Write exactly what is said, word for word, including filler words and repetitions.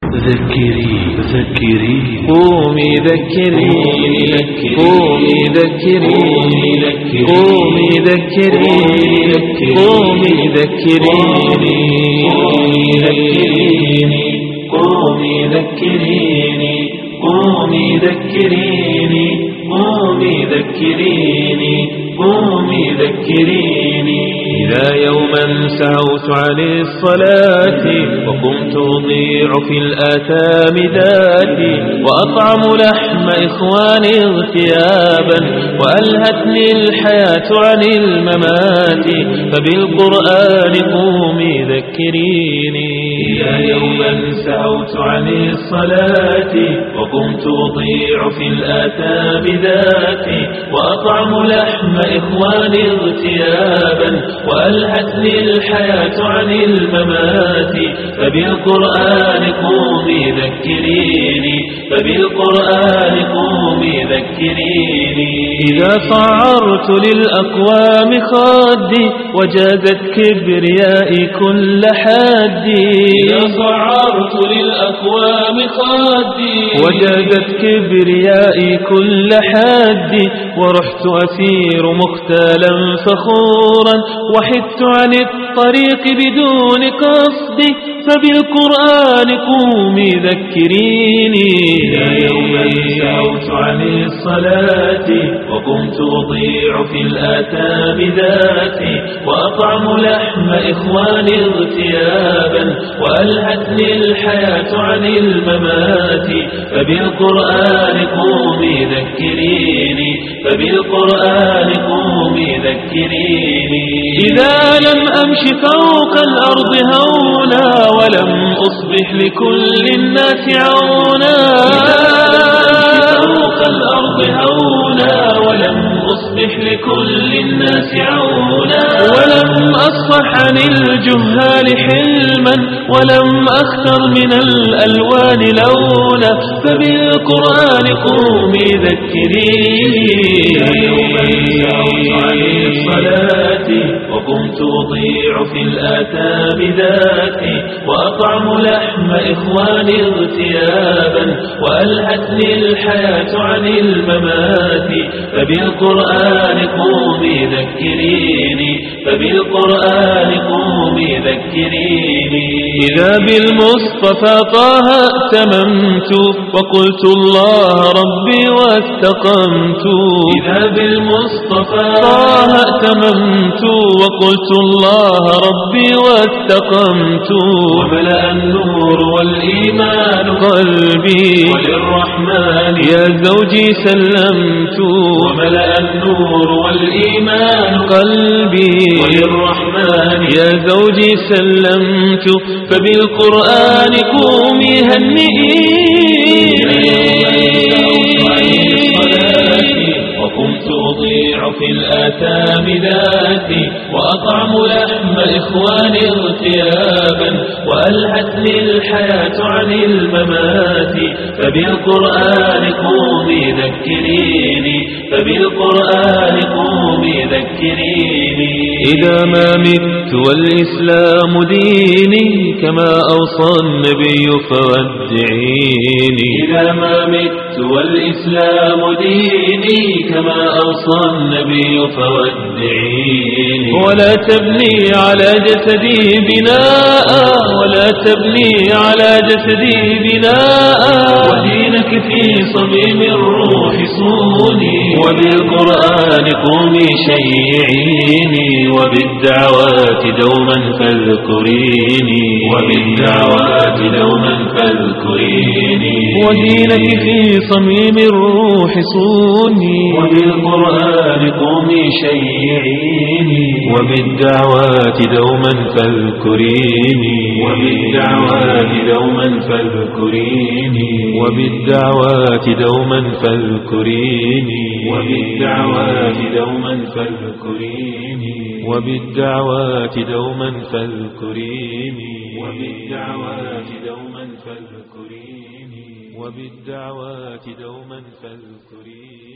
ذكري ذكري قومي ذكريني قومي ذكريني قومي ذكريني قومي ذكريني قومي ذكريني قومي ذكريني قومي ذكريني قومي ذكريني إذا يوما سهوت عن الصلاة وقمت أضيع في الآثام ذاتي وأطعم لحم إخواني اغتيابا وألهتني الحياة عن الممات فبالقرآن قومي ذكريني إذا يوما سهوت عن الصلاة وقمت أضيع في الآثام ذاتي وأطعم لحم إخواني اغتيابا وألهتني الحياة عن الممات فبالقرآن قومي ذكريني فبالقرآن قومي ذكريني إذا صعرت للأقوام خدي وجازت كبريائي كل حدي إذا صعرت للأقوام خدي وجازت كبريائي كل حدي ورحت أسير مختالا فخورا وحدت عن الطريق بدون قصدي فبالقرآن قومي ذكريني إذا يوما سهوت عن الصلاة وقمت أضيع في الآثام ذاتي وأطعم لحم إخواني اغتيابا وألهتني الحياة عن الممات فبالقرآن قومي ذكريني فبالقرآن قومي ذكريني إذا لم أمش فوق الأرض هونا ولم أصبح لكل الناس عونا فوق الأرض هونا ولم أصبح لكل الناس عونا ولم أصفح عن الجهال حلما ولم أختر من الألوان لونا فبالقرآن قومي ذكريني يوما سهوت عن الصلاة وقمت أضيع في الآثام ذاتي وأطعم لحم إخواني اغتيابا وألهتني الحياة عن الممات فبالقرآن قومي ذكريني فبالقرآن قومي ذكريني إذا بالمصطفى طه ائتممت وقلت الله ربي واستقمت إذا بالمصطفى طه ائتممت وقلت الله ربي واستقمت وملأ النور والإيمان قلبي وللرحمن يا زوجي سلمت وملأ النور والإيمان قلبي وللرحمن يا زوجي سلمت فبالقرآن قومي هنئيني وقمت أضيع في الآثام ذاتي وأطعم لحم إخواني اغتيابا وألهتني الحياة عن الممات فبالقرآن قومي ذكريني فبالقرآن قومي ذكريني إذا ما مت والإسلام ديني كما أوصى النبي فودعيني إذا ما مت والإسلام ديني كما أوصى النبي فودعيني ولا تبني على جسدي بناء ولا تبني على جسدي بناء ودينك في صميم الروح صوني وبالقرآن قومي شيعيني وبالدعوات دوما فاذكريني وبالدعوات دوما فاذكريني ودينك في صميم الروح صوني وبالقرآن قومي شيعيني وبالدعوات دوما فاذكريني وبالدعوات دوما فاذكريني وبالدعوات دوما فاذكريني وبالدعوات دوما فاذكريني وبالدعوات دوما فاذكريني وبالدعوات دوما فاذكريني وبالدعوات دوما فاذكريني